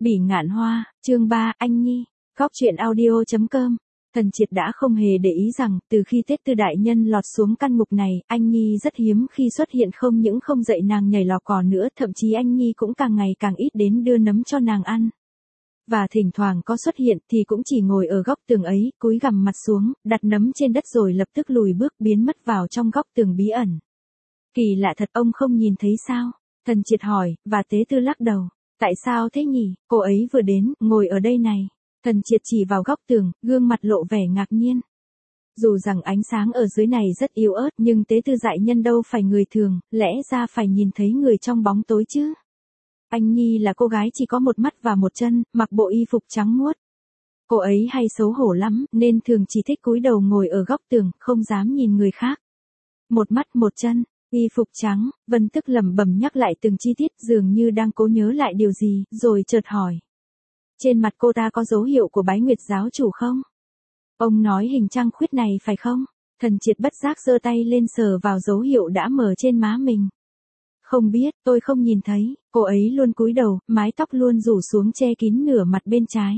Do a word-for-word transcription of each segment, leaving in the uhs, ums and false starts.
Bỉ ngạn hoa, chương ba, anh Nhi, góc truyện audio.com. Tần Triệt đã không hề để ý rằng, từ khi Tế Tư đại nhân lọt xuống căn ngục này, anh Nhi rất hiếm khi xuất hiện, không những không dạy nàng nhảy lò cò nữa, thậm chí anh Nhi cũng càng ngày càng ít đến đưa nấm cho nàng ăn. Và thỉnh thoảng có xuất hiện thì cũng chỉ ngồi ở góc tường ấy, cúi gằm mặt xuống, đặt nấm trên đất rồi lập tức lùi bước biến mất vào trong góc tường bí ẩn. Kỳ lạ thật, ông không nhìn thấy sao? Tần Triệt hỏi, và Tế Tư lắc đầu. Tại sao thế nhỉ, cô ấy vừa đến, ngồi ở đây này. Tần Triệt chỉ vào góc tường, gương mặt lộ vẻ ngạc nhiên. Dù rằng ánh sáng ở dưới này rất yếu ớt, nhưng Tế Tư đại nhân đâu phải người thường, lẽ ra phải nhìn thấy người trong bóng tối chứ. Anh Nhi là cô gái chỉ có một mắt và một chân, mặc bộ y phục trắng muốt. Cô ấy hay xấu hổ lắm, nên thường chỉ thích cúi đầu ngồi ở góc tường, không dám nhìn người khác. Một mắt một chân. Y phục trắng, Vân Tức lẩm bẩm nhắc lại từng chi tiết, dường như đang cố nhớ lại điều gì, rồi chợt hỏi. Trên mặt cô ta có dấu hiệu của Bái Nguyệt giáo chủ không? Ông nói hình trăng khuyết này phải không? Tần Triệt bất giác giơ tay lên sờ vào dấu hiệu đã mờ trên má mình. Không biết, tôi không nhìn thấy, cô ấy luôn cúi đầu, mái tóc luôn rủ xuống che kín nửa mặt bên trái.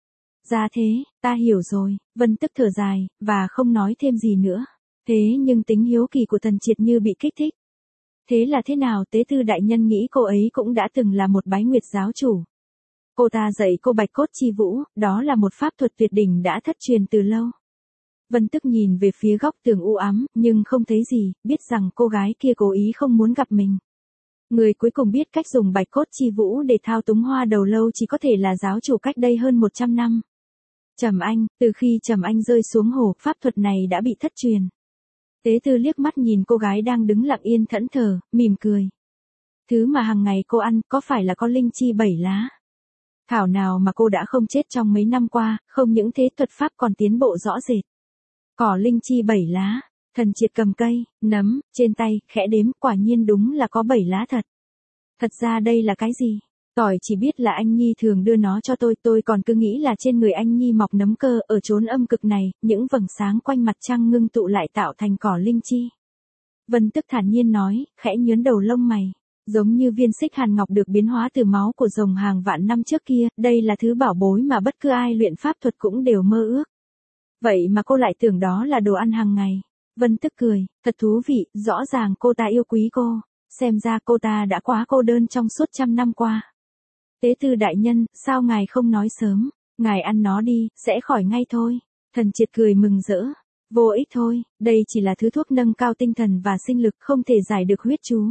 Ra thế, ta hiểu rồi, Vân Tức thở dài, và không nói thêm gì nữa. Thế nhưng tính hiếu kỳ của Tần Triệt như bị kích thích. Thế là thế nào? Tế Tư đại nhân nghĩ cô ấy cũng đã từng là một Bái Nguyệt giáo chủ. Cô ta dạy cô Bạch Cốt Chi Vũ, đó là một pháp thuật tuyệt đỉnh đã thất truyền từ lâu. Vân Tức nhìn về phía góc tường u ám, nhưng không thấy gì, biết rằng cô gái kia cố ý không muốn gặp mình. Người cuối cùng biết cách dùng Bạch Cốt Chi Vũ để thao túng Hoa Đầu Lâu chỉ có thể là giáo chủ cách đây hơn một trăm năm. Trầm Anh, từ khi Trầm Anh rơi xuống hồ, pháp thuật này đã bị thất truyền. Tế Tư liếc mắt nhìn cô gái đang đứng lặng yên thẫn thờ, mỉm cười. Thứ mà hàng ngày cô ăn, có phải là con linh chi bảy lá? Thảo nào mà cô đã không chết trong mấy năm qua, không những thế thuật pháp còn tiến bộ rõ rệt. Cỏ linh chi bảy lá, Tần Triệt cầm cây, nấm, trên tay, khẽ đếm, quả nhiên đúng là có bảy lá thật. Thật ra đây là cái gì? Tỏi chỉ biết là anh Nhi thường đưa nó cho tôi, tôi còn cứ nghĩ là trên người anh Nhi mọc nấm cơ, ở chốn âm cực này, những vầng sáng quanh mặt trăng ngưng tụ lại tạo thành cỏ linh chi. Vân Tức thản nhiên nói, khẽ nhớn đầu lông mày. Giống như viên xích hàn ngọc được biến hóa từ máu của rồng hàng vạn năm trước kia, đây là thứ bảo bối mà bất cứ ai luyện pháp thuật cũng đều mơ ước. Vậy mà cô lại tưởng đó là đồ ăn hàng ngày. Vân Tức cười, thật thú vị, rõ ràng cô ta yêu quý cô, xem ra cô ta đã quá cô đơn trong suốt trăm năm qua. Tế Tư đại nhân, sao ngài không nói sớm, ngài ăn nó đi, sẽ khỏi ngay thôi. Tần Triệt cười mừng rỡ. Vô ích thôi, đây chỉ là thứ thuốc nâng cao tinh thần và sinh lực, không thể giải được huyết chú.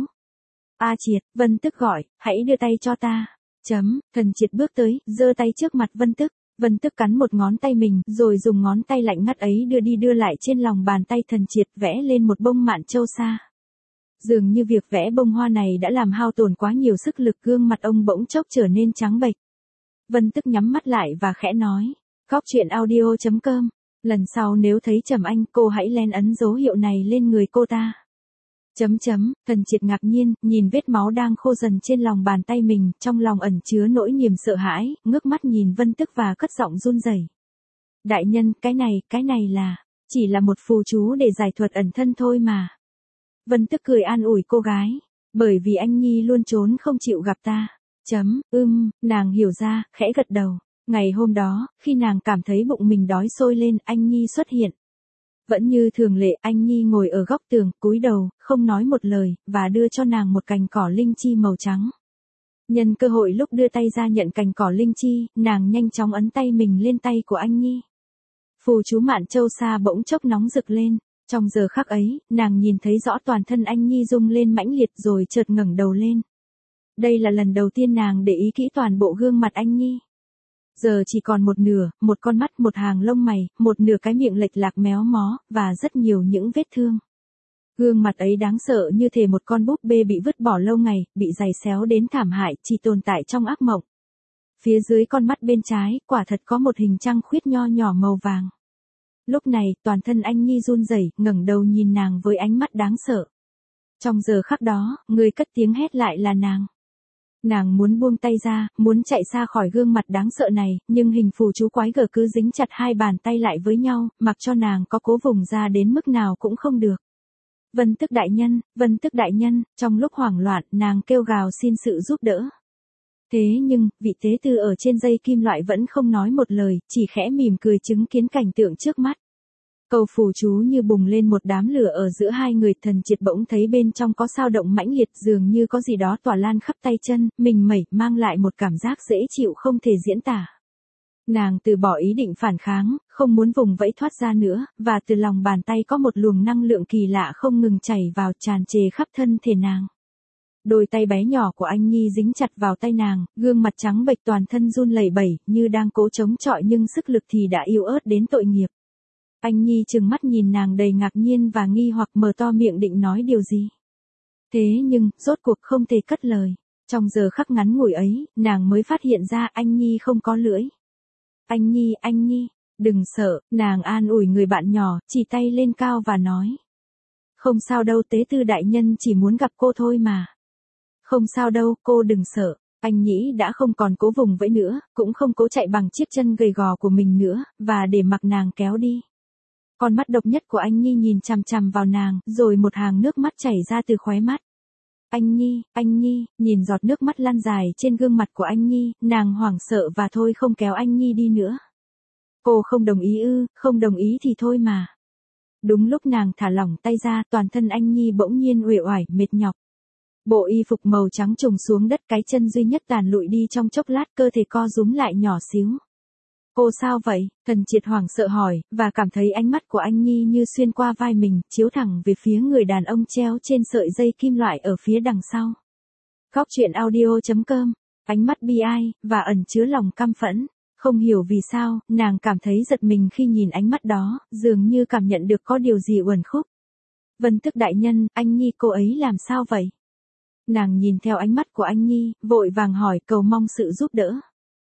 A Triệt, Vân Tức gọi, hãy đưa tay cho ta. Chấm, Tần Triệt bước tới, giơ tay trước mặt Vân Tức. Vân Tức cắn một ngón tay mình, rồi dùng ngón tay lạnh ngắt ấy đưa đi đưa lại trên lòng bàn tay Tần Triệt, vẽ lên một bông mạn châu sa. Dường như việc vẽ bông hoa này đã làm hao tổn quá nhiều sức lực, gương mặt ông bỗng chốc trở nên trắng bệch. Vân Tức nhắm mắt lại và khẽ nói, góc truyện audio.com, lần sau nếu thấy Trầm Anh, cô hãy len ấn dấu hiệu này lên người cô ta. Chấm chấm, Tần Triệt ngạc nhiên, nhìn vết máu đang khô dần trên lòng bàn tay mình, trong lòng ẩn chứa nỗi niềm sợ hãi, ngước mắt nhìn Vân Tức và cất giọng run rẩy. Đại nhân, cái này, cái này là, chỉ là một phù chú để giải thuật ẩn thân thôi mà. Vân Tức cười an ủi cô gái, bởi vì anh Nhi luôn trốn không chịu gặp ta. Chấm, ưm, nàng hiểu ra, khẽ gật đầu. Ngày hôm đó, khi nàng cảm thấy bụng mình đói sôi lên, anh Nhi xuất hiện. Vẫn như thường lệ, anh Nhi ngồi ở góc tường, cúi đầu, không nói một lời, và đưa cho nàng một cành cỏ linh chi màu trắng. Nhân cơ hội lúc đưa tay ra nhận cành cỏ linh chi, nàng nhanh chóng ấn tay mình lên tay của anh Nhi. Phù chú mạn châu sa bỗng chốc nóng rực lên. Trong giờ khắc ấy, nàng nhìn thấy rõ toàn thân anh Nhi rung lên mãnh liệt rồi chợt ngẩng đầu lên. Đây là lần đầu tiên nàng để ý kỹ toàn bộ gương mặt anh Nhi. Giờ chỉ còn một nửa, một con mắt, một hàng lông mày, một nửa cái miệng lệch lạc méo mó, và rất nhiều những vết thương. Gương mặt ấy đáng sợ như thể một con búp bê bị vứt bỏ lâu ngày, bị giày xéo đến thảm hại, chỉ tồn tại trong ác mộng. Phía dưới con mắt bên trái, quả thật có một hình trăng khuyết nho nhỏ màu vàng. Lúc này, toàn thân anh Nhi run rẩy, ngẩng đầu nhìn nàng với ánh mắt đáng sợ. Trong giờ khắc đó, người cất tiếng hét lại là nàng. Nàng muốn buông tay ra, muốn chạy xa khỏi gương mặt đáng sợ này, nhưng hình phù chú quái gở cứ dính chặt hai bàn tay lại với nhau, mặc cho nàng có cố vùng ra đến mức nào cũng không được. Vân Tức đại nhân, Vân Tức đại nhân, trong lúc hoảng loạn, nàng kêu gào xin sự giúp đỡ. Thế nhưng, vị tế tư ở trên dây kim loại vẫn không nói một lời, chỉ khẽ mỉm cười chứng kiến cảnh tượng trước mắt. Câu phù chú như bùng lên một đám lửa ở giữa hai người, Thần Triệt bỗng thấy bên trong có dao động mãnh liệt, dường như có gì đó tỏa lan khắp tay chân, mình mẩy, mang lại một cảm giác dễ chịu không thể diễn tả. Nàng từ bỏ ý định phản kháng, không muốn vùng vẫy thoát ra nữa, và từ lòng bàn tay có một luồng năng lượng kỳ lạ không ngừng chảy vào, tràn trề khắp thân thể nàng. Đôi tay bé nhỏ của anh Nhi dính chặt vào tay nàng, gương mặt trắng bệch, toàn thân run lẩy bẩy, như đang cố chống chọi nhưng sức lực thì đã yếu ớt đến tội nghiệp. Anh Nhi trừng mắt nhìn nàng đầy ngạc nhiên và nghi hoặc, mở to miệng định nói điều gì. Thế nhưng, rốt cuộc không thể cất lời. Trong giờ khắc ngắn ngủi ấy, nàng mới phát hiện ra anh Nhi không có lưỡi. Anh Nhi, anh Nhi, đừng sợ, nàng an ủi người bạn nhỏ, chỉ tay lên cao và nói. Không sao đâu, tế tư đại nhân chỉ muốn gặp cô thôi mà. Không sao đâu, cô đừng sợ. Anh Nhĩ đã không còn cố vùng vẫy nữa, cũng không cố chạy bằng chiếc chân gầy gò của mình nữa, và để mặc nàng kéo đi. Con mắt độc nhất của anh Nhi nhìn chằm chằm vào nàng, rồi một hàng nước mắt chảy ra từ khóe mắt. Anh Nhi, anh Nhi, nhìn giọt nước mắt lăn dài trên gương mặt của anh Nhi, nàng hoảng sợ và thôi không kéo anh Nhi đi nữa. Cô không đồng ý ư, không đồng ý thì thôi mà. Đúng lúc nàng thả lỏng tay ra, toàn thân anh Nhi bỗng nhiên uể oải, mệt nhọc. Bộ y phục màu trắng trùng xuống đất, cái chân duy nhất tàn lụi đi trong chốc lát, cơ thể co rúm lại nhỏ xíu. Cô sao vậy? Thần Triệt hoảng sợ hỏi, và cảm thấy ánh mắt của anh Nhi như xuyên qua vai mình, chiếu thẳng về phía người đàn ông treo trên sợi dây kim loại ở phía đằng sau. Góc truyện audio chấm com, ánh mắt bi ai, và ẩn chứa lòng căm phẫn. Không hiểu vì sao, nàng cảm thấy giật mình khi nhìn ánh mắt đó, dường như cảm nhận được có điều gì uẩn khúc. Vân Tức đại nhân, anh Nhi cô ấy làm sao vậy? Nàng nhìn theo ánh mắt của anh Nhi, vội vàng hỏi, cầu mong sự giúp đỡ.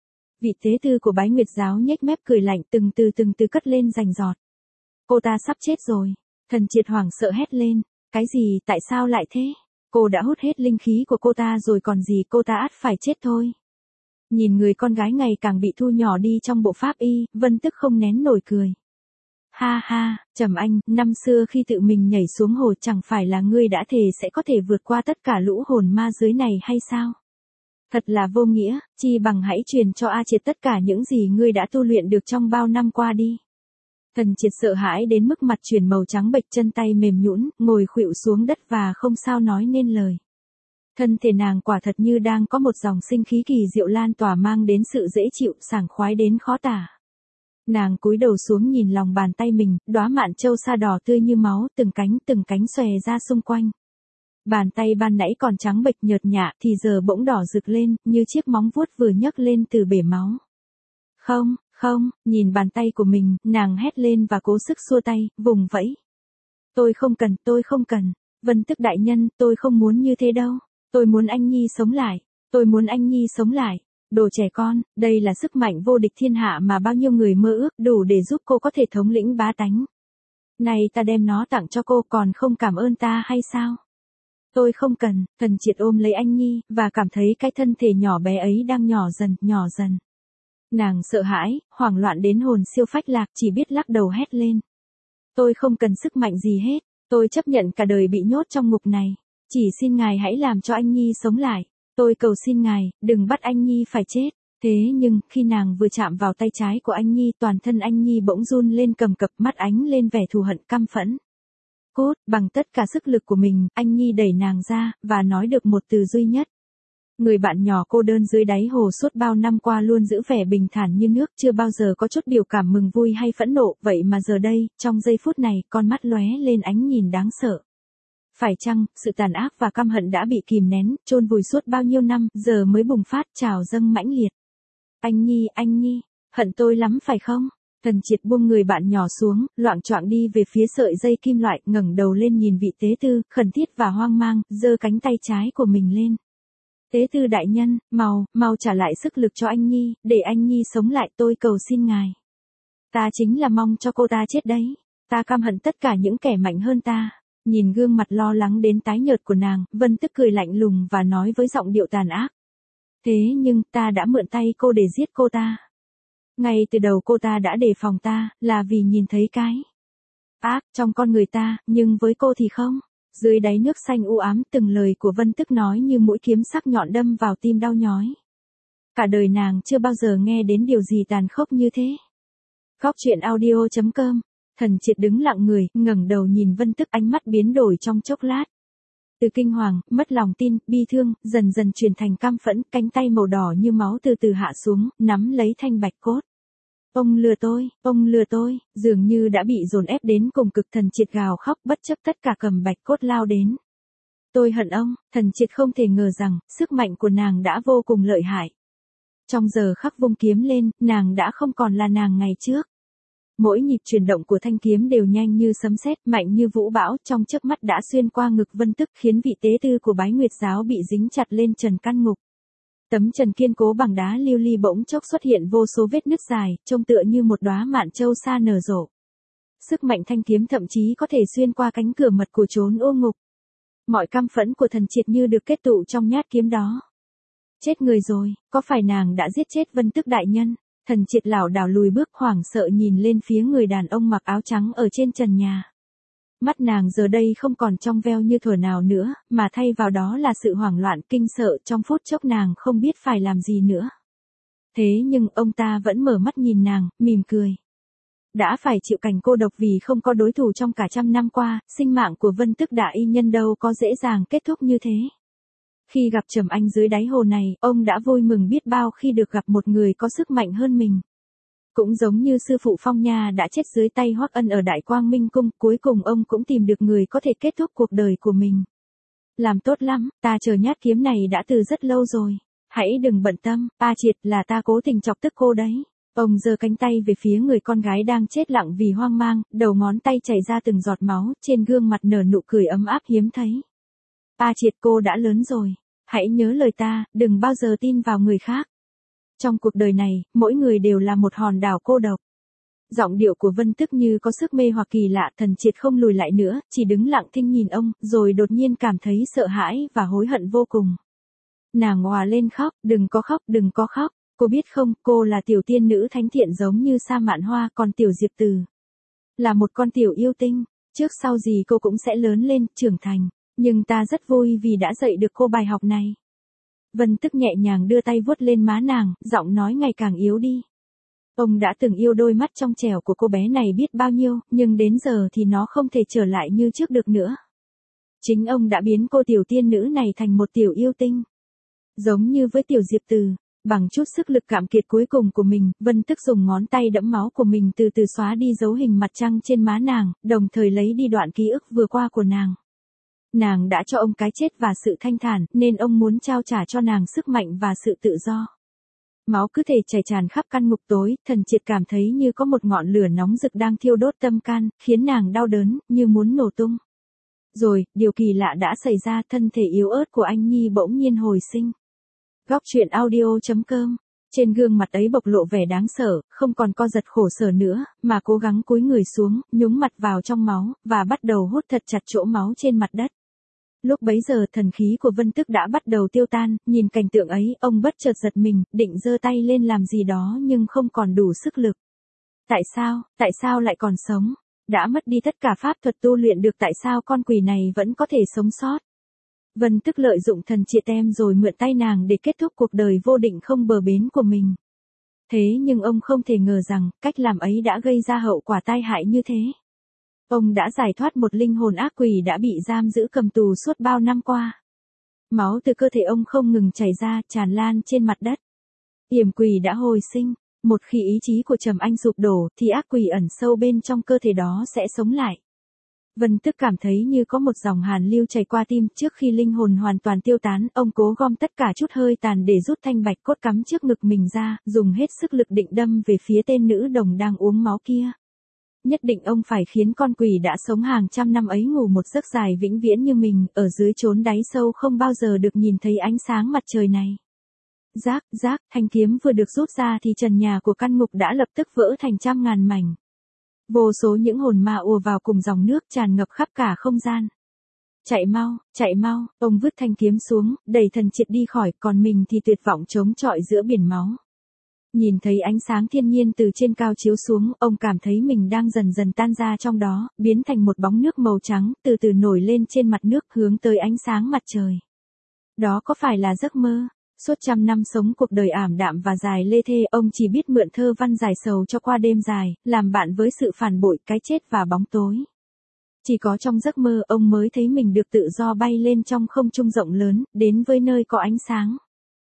Vị tế tư của Bái Nguyệt giáo nhếch mép cười lạnh, từng từ từng từ cất lên rành rọt. Cô ta sắp chết rồi. Thần Triệt hoảng sợ hét lên. Cái gì, tại sao lại thế? Cô đã hút hết linh khí của cô ta rồi còn gì, cô ta ắt phải chết thôi. Nhìn người con gái ngày càng bị thu nhỏ đi trong bộ pháp y, Vân Tức không nén nổi cười. Ha ha, Trầm Anh, năm xưa khi tự mình nhảy xuống hồ chẳng phải là ngươi đã thề sẽ có thể vượt qua tất cả lũ hồn ma dưới này hay sao? Thật là vô nghĩa, chi bằng hãy truyền cho A Triệt tất cả những gì ngươi đã tu luyện được trong bao năm qua đi. Thần Triệt sợ hãi đến mức mặt chuyển màu trắng bệch, chân tay mềm nhũn, ngồi khuỵu xuống đất và không sao nói nên lời. Thân thể nàng quả thật như đang có một dòng sinh khí kỳ diệu lan tỏa, mang đến sự dễ chịu, sảng khoái đến khó tả. Nàng cúi đầu xuống nhìn lòng bàn tay mình, đóa mạn châu sa đỏ tươi như máu, từng cánh từng cánh xòe ra xung quanh. Bàn tay ban nãy còn trắng bệch nhợt nhạ thì giờ bỗng đỏ rực lên, như chiếc móng vuốt vừa nhấc lên từ bể máu. Không, không, nhìn bàn tay của mình, nàng hét lên và cố sức xua tay, vùng vẫy. Tôi không cần, tôi không cần. Vân Tức đại nhân, tôi không muốn như thế đâu. Tôi muốn anh Nhi sống lại. Tôi muốn anh Nhi sống lại. Đồ trẻ con, đây là sức mạnh vô địch thiên hạ mà bao nhiêu người mơ ước, đủ để giúp cô có thể thống lĩnh bá tánh. Này, ta đem nó tặng cho cô, còn không cảm ơn ta hay sao? Tôi không cần. Thần Triệt ôm lấy anh Nhi, và cảm thấy cái thân thể nhỏ bé ấy đang nhỏ dần, nhỏ dần. Nàng sợ hãi, hoảng loạn đến hồn siêu phách lạc, chỉ biết lắc đầu hét lên. Tôi không cần sức mạnh gì hết, tôi chấp nhận cả đời bị nhốt trong ngục này. Chỉ xin ngài hãy làm cho anh Nhi sống lại. Tôi cầu xin ngài, đừng bắt anh Nhi phải chết. Thế nhưng, khi nàng vừa chạm vào tay trái của anh Nhi, toàn thân anh Nhi bỗng run lên cầm cập, mắt ánh lên vẻ thù hận căm phẫn. Cốt, bằng tất cả sức lực của mình, anh Nhi đẩy nàng ra, và nói được một từ duy nhất. Người bạn nhỏ cô đơn dưới đáy hồ suốt bao năm qua luôn giữ vẻ bình thản như nước, chưa bao giờ có chút biểu cảm mừng vui hay phẫn nộ, vậy mà giờ đây, trong giây phút này, con mắt lóe lên ánh nhìn đáng sợ. Phải chăng, sự tàn ác và căm hận đã bị kìm nén, chôn vùi suốt bao nhiêu năm, giờ mới bùng phát, trào dâng mãnh liệt. Anh Nhi, anh Nhi, hận tôi lắm phải không? Thần Triệt buông người bạn nhỏ xuống, loạng choạng đi về phía sợi dây kim loại, ngẩng đầu lên nhìn vị tế tư, khẩn thiết và hoang mang, giơ cánh tay trái của mình lên. Tế tư đại nhân, mau, mau trả lại sức lực cho anh Nhi, để anh Nhi sống lại, tôi cầu xin ngài. Ta chính là mong cho cô ta chết đấy. Ta căm hận tất cả những kẻ mạnh hơn ta. Nhìn gương mặt lo lắng đến tái nhợt của nàng, Vân Tức cười lạnh lùng và nói với giọng điệu tàn ác. Thế nhưng, ta đã mượn tay cô để giết cô ta. Ngay từ đầu cô ta đã đề phòng ta, là vì nhìn thấy cái ác trong con người ta, nhưng với cô thì không. Dưới đáy nước xanh u ám, từng lời của Vân Tức nói như mũi kiếm sắc nhọn đâm vào tim đau nhói. cả đời nàng chưa bao giờ nghe đến điều gì tàn khốc như thế. Góc truyện audio chấm com. Thần Triệt đứng lặng người, ngẩng đầu nhìn Vân Tức, ánh mắt biến đổi trong chốc lát. Từ kinh hoàng, mất lòng tin, bi thương, dần dần chuyển thành căm phẫn, cánh tay màu đỏ như máu từ từ hạ xuống, nắm lấy thanh bạch cốt. Ông lừa tôi, ông lừa tôi, dường như đã bị dồn ép đến cùng cực. Thần Triệt gào khóc bất chấp tất cả, cầm bạch cốt lao đến. Tôi hận ông. Thần Triệt không thể ngờ rằng, sức mạnh của nàng đã vô cùng lợi hại. Trong giờ khắc vung kiếm lên, nàng đã không còn là nàng ngày trước. Mỗi nhịp chuyển động của thanh kiếm đều nhanh như sấm sét, mạnh như vũ bão, trong chớp mắt đã xuyên qua ngực Vân Tức, khiến vị tế tư của Bái Nguyệt giáo bị dính chặt lên trần căn ngục. Tấm trần kiên cố bằng đá lưu ly bỗng chốc xuất hiện vô số vết nứt dài, trông tựa như một đóa mạn châu sa nở rộ. Sức mạnh thanh kiếm thậm chí có thể xuyên qua cánh cửa mật của chốn ô ngục. Mọi căm phẫn của Thần Triệt như được kết tụ trong nhát kiếm đó. Chết người rồi, có phải nàng đã giết chết Vân Tức đại nhân? Thần Triệt lảo đảo lùi bước, hoảng sợ nhìn lên phía người đàn ông mặc áo trắng ở trên trần nhà. Mắt nàng giờ đây không còn trong veo như thuở nào nữa, mà thay vào đó là sự hoảng loạn kinh sợ. Trong phút chốc nàng không biết phải làm gì nữa. Thế nhưng ông ta vẫn mở mắt nhìn nàng, mỉm cười. Đã phải chịu cảnh cô độc vì không có đối thủ trong cả trăm năm qua, sinh mạng của Vân Tức đại nhân đâu có dễ dàng kết thúc như thế. Khi gặp Trầm Anh dưới đáy hồ này, ông đã vui mừng biết bao khi được gặp một người có sức mạnh hơn mình. Cũng giống như sư phụ Phong Nha đã chết dưới tay Hoắc Ân ở Đại Quang Minh Cung, cuối cùng ông cũng tìm được người có thể kết thúc cuộc đời của mình. Làm tốt lắm, ta chờ nhát kiếm này đã từ rất lâu rồi. Hãy đừng bận tâm, A Triệt, là ta cố tình chọc tức cô đấy. Ông giơ cánh tay về phía người con gái đang chết lặng vì hoang mang, đầu ngón tay chảy ra từng giọt máu, trên gương mặt nở nụ cười ấm áp hiếm thấy. A Triệt, cô đã lớn rồi. Hãy nhớ lời ta, đừng bao giờ tin vào người khác. Trong cuộc đời này, mỗi người đều là một hòn đảo cô độc. Giọng điệu của Vân Tức như có sức mê hoặc kỳ lạ. Thần Triệt không lùi lại nữa, chỉ đứng lặng thinh nhìn ông, rồi đột nhiên cảm thấy sợ hãi và hối hận vô cùng. Nàng òa lên khóc, đừng có khóc, đừng có khóc. Cô biết không, cô là tiểu tiên nữ thánh thiện giống như Sa Mạn Hoa, còn tiểu Diệp Từ là một con tiểu yêu tinh. Trước sau gì cô cũng sẽ lớn lên, trưởng thành. Nhưng ta rất vui vì đã dạy được cô bài học này. Vân Tức nhẹ nhàng đưa tay vuốt lên má nàng, giọng nói ngày càng yếu đi. Ông đã từng yêu đôi mắt trong trẻo của cô bé này biết bao nhiêu, nhưng đến giờ thì nó không thể trở lại như trước được nữa. Chính ông đã biến cô tiểu tiên nữ này thành một tiểu yêu tinh. Giống như với tiểu Diệp Từ, bằng chút sức lực cạn kiệt cuối cùng của mình, Vân Tức dùng ngón tay đẫm máu của mình từ từ xóa đi dấu hình mặt trăng trên má nàng, đồng thời lấy đi đoạn ký ức vừa qua của nàng. Nàng đã cho ông cái chết và sự thanh thản, nên ông muốn trao trả cho nàng sức mạnh và sự tự do. Máu cứ thể chảy tràn khắp căn ngục tối, Thần Triệt cảm thấy như có một ngọn lửa nóng rực đang thiêu đốt tâm can, khiến nàng đau đớn, như muốn nổ tung. Rồi, điều kỳ lạ đã xảy ra, thân thể yếu ớt của anh Nhi bỗng nhiên hồi sinh. Góc truyện audio chấm com. Trên gương mặt ấy bộc lộ vẻ đáng sợ, không còn co giật khổ sở nữa, mà cố gắng cúi người xuống, nhúng mặt vào trong máu, và bắt đầu hút thật chặt chỗ máu trên mặt đất. Lúc bấy giờ thần khí của Vân Tức đã bắt đầu tiêu tan, nhìn cảnh tượng ấy, ông bất chợt giật mình, định giơ tay lên làm gì đó nhưng không còn đủ sức lực. Tại sao, tại sao lại còn sống? Đã mất đi tất cả pháp thuật tu luyện được, tại sao con quỷ này vẫn có thể sống sót? Vân Tức lợi dụng Thần Triệt em rồi mượn tay nàng để kết thúc cuộc đời vô định không bờ bến của mình. Thế nhưng ông không thể ngờ rằng, cách làm ấy đã gây ra hậu quả tai hại như thế. Ông đã giải thoát một linh hồn ác quỷ đã bị giam giữ cầm tù suốt bao năm qua. Máu từ cơ thể ông không ngừng chảy ra, tràn lan trên mặt đất. Yểm quỷ đã hồi sinh, một khi ý chí của Trầm Anh sụp đổ, thì ác quỷ ẩn sâu bên trong cơ thể đó sẽ sống lại. Vân Tức cảm thấy như có một dòng hàn lưu chảy qua tim, trước khi linh hồn hoàn toàn tiêu tán, ông cố gom tất cả chút hơi tàn để rút thanh bạch cốt cắm trước ngực mình ra, dùng hết sức lực định đâm về phía tên nữ đồng đang uống máu kia. Nhất định ông phải khiến con quỷ đã sống hàng trăm năm ấy ngủ một giấc dài vĩnh viễn như mình, ở dưới chốn đáy sâu không bao giờ được nhìn thấy ánh sáng mặt trời này. Rác, rác, thanh kiếm vừa được rút ra thì trần nhà của căn ngục đã lập tức vỡ thành trăm ngàn mảnh. Vô số những hồn ma ùa vào cùng dòng nước tràn ngập khắp cả không gian. Chạy mau, chạy mau, ông vứt thanh kiếm xuống, đẩy Thần Triệt đi khỏi, còn mình thì tuyệt vọng chống chọi giữa biển máu. Nhìn thấy ánh sáng thiên nhiên từ trên cao chiếu xuống, ông cảm thấy mình đang dần dần tan ra trong đó, biến thành một bóng nước màu trắng, từ từ nổi lên trên mặt nước hướng tới ánh sáng mặt trời. Đó có phải là giấc mơ? Suốt trăm năm sống cuộc đời ảm đạm và dài lê thê, ông chỉ biết mượn thơ văn giải sầu cho qua đêm dài, làm bạn với sự phản bội, cái chết và bóng tối. Chỉ có trong giấc mơ ông mới thấy mình được tự do bay lên trong không trung rộng lớn, đến với nơi có ánh sáng.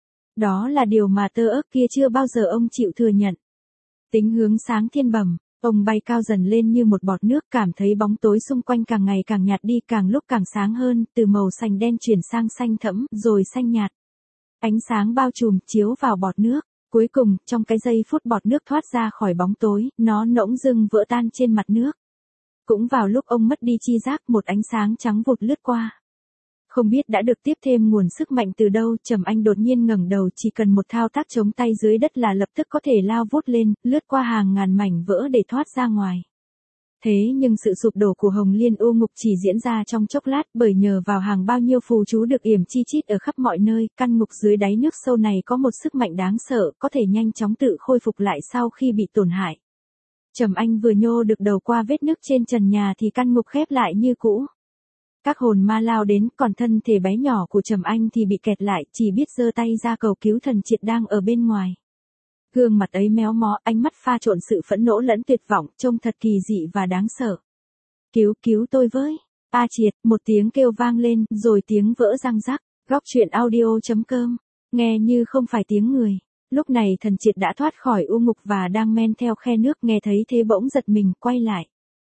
Đó là điều mà tơ ước kia chưa bao giờ ông chịu thừa nhận. Tính hướng sáng thiên bẩm, ông bay cao dần lên như một bọt nước, cảm thấy bóng tối xung quanh càng ngày càng nhạt đi, càng lúc càng sáng hơn, từ màu xanh đen chuyển sang xanh thẫm, rồi xanh nhạt. Ánh sáng bao trùm, chiếu vào bọt nước. Cuối cùng, trong cái giây phút bọt nước thoát ra khỏi bóng tối, nó bỗng dưng vỡ tan trên mặt nước. Cũng vào lúc ông mất đi tri giác, một ánh sáng trắng vụt lướt qua. Không biết đã được tiếp thêm nguồn sức mạnh từ đâu, Trầm Anh đột nhiên ngẩng đầu, chỉ cần một thao tác chống tay dưới đất là lập tức có thể lao vút lên, lướt qua hàng ngàn mảnh vỡ để thoát ra ngoài. Thế nhưng sự sụp đổ của Hồng Liên U Ngục chỉ diễn ra trong chốc lát, bởi nhờ vào hàng bao nhiêu phù chú được yểm chi chít ở khắp mọi nơi, căn ngục dưới đáy nước sâu này có một sức mạnh đáng sợ, có thể nhanh chóng tự khôi phục lại sau khi bị tổn hại. Trầm Anh vừa nhô được đầu qua vết nứt trên trần nhà thì căn ngục khép lại như cũ. Các hồn ma lao đến, còn thân thể bé nhỏ của Trầm Anh thì bị kẹt lại, chỉ biết giơ tay ra cầu cứu Thần Triệt đang ở bên ngoài. Gương mặt ấy méo mó, ánh mắt pha trộn sự phẫn nộ lẫn tuyệt vọng, trông thật kỳ dị và đáng sợ. Cứu, cứu tôi với. A Triệt, một tiếng kêu vang lên, rồi tiếng vỡ răng rắc. Góc truyện audio chấm com. Nghe như không phải tiếng người. Lúc này Thần Triệt đã thoát khỏi u ngục và đang men theo khe nước, nghe thấy thế bỗng giật mình, quay lại.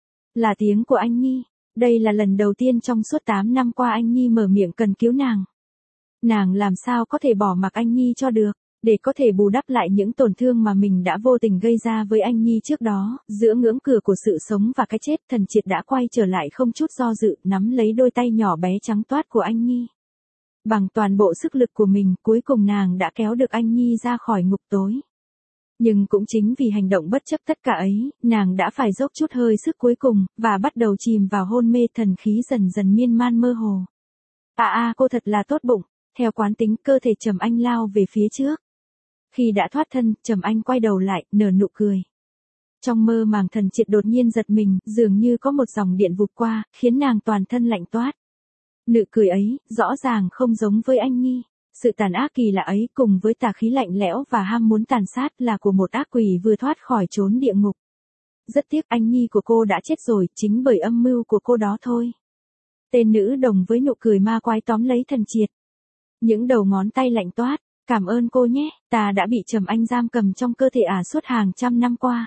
Là tiếng của anh Nhi. Đây là lần đầu tiên trong suốt tám năm qua anh Nhi mở miệng cần cứu nàng. Nàng làm sao có thể bỏ mặc anh Nhi cho được, để có thể bù đắp lại những tổn thương mà mình đã vô tình gây ra với anh Nhi trước đó, giữa ngưỡng cửa của sự sống và cái chết, Thần Triệt đã quay trở lại không chút do dự, nắm lấy đôi tay nhỏ bé trắng toát của anh Nhi. Bằng toàn bộ sức lực của mình, cuối cùng nàng đã kéo được anh Nhi ra khỏi ngục tối. Nhưng cũng chính vì hành động bất chấp tất cả ấy, nàng đã phải dốc chút hơi sức cuối cùng, và bắt đầu chìm vào hôn mê, thần khí dần dần miên man mơ hồ. À à, cô thật là tốt bụng. Theo quán tính, cơ thể Trầm Anh lao về phía trước. Khi đã thoát thân, Trầm Anh quay đầu lại, nở nụ cười. Trong mơ màng, Thần Triệt đột nhiên giật mình, dường như có một dòng điện vụt qua, khiến nàng toàn thân lạnh toát. Nụ cười ấy, rõ ràng không giống với anh Nhi. Sự tàn ác kỳ lạ ấy, cùng với tà khí lạnh lẽo và ham muốn tàn sát, là của một ác quỷ vừa thoát khỏi chốn địa ngục. Rất tiếc anh Nhi của cô đã chết rồi, chính bởi âm mưu của cô đó thôi. Tên nữ đồng với nụ cười ma quái tóm lấy Thần Triệt. Những đầu ngón tay lạnh toát. Cảm ơn cô nhé, ta đã bị Trầm Anh giam cầm trong cơ thể ả suốt hàng trăm năm qua.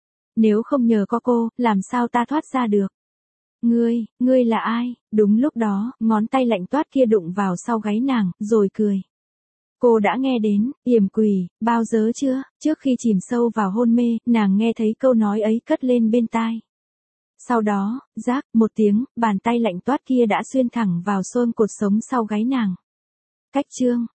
Nếu không nhờ có cô, làm sao ta thoát ra được? Ngươi, ngươi là ai? Đúng lúc đó, ngón tay lạnh toát kia đụng vào sau gáy nàng, rồi cười. Cô đã nghe đến, yểm quỷ, bao giờ chưa? Trước khi chìm sâu vào hôn mê, nàng nghe thấy câu nói ấy cất lên bên tai. Sau đó, rác, một tiếng, bàn tay lạnh toát kia đã xuyên thẳng vào xương cột sống sau gáy nàng. Cách chương.